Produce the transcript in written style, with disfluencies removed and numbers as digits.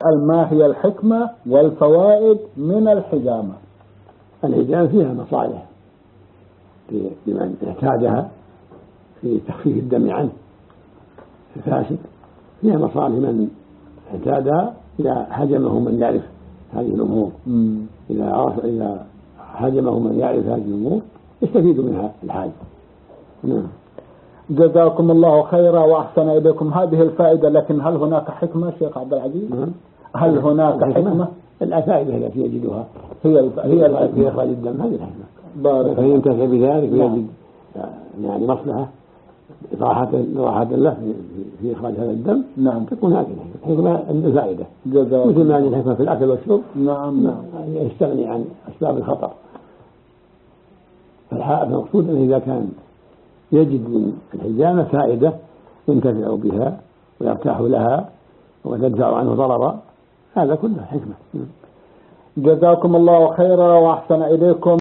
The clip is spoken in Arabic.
يسأل ما هي الحكمة والفوائد من الحجامة؟ الحجامة فيها مصالح لمن احتاجها في تخفيف الدم عنه الفاسد، فيها مصالح من احتاجها إذا هجمه من يعرف هذه الأمور. إذا هجمه من يعرف هذه الأمور يستفيد منها الحاج. نعم. جزاكم الله خيرا وأحسن إليكم هذه الفائدة، لكن هل هناك حكمة شيخ عبد العزيز؟ هل هناك حكمة؟ الفائدة التي يجدها هي في إخراج الدم، هذه الحكمة. فإن ينتفع بذلك ويجد يعني مصلحة راحة له في إخراج هذا الدم، نعم، تكون هذه الحكمة الفائدة. مثل ما هذه الحكمة في الأكل والشرب، نعم، يستغني عن أسباب الخطر. فالمقصود أنه إذا كان يجد من الحجامة فائدة ينتفع بها ويرتاح لها وتدفع عنه ضررا، هذا كله حكمة. جزاكم الله خيرا وأحسن إليكم.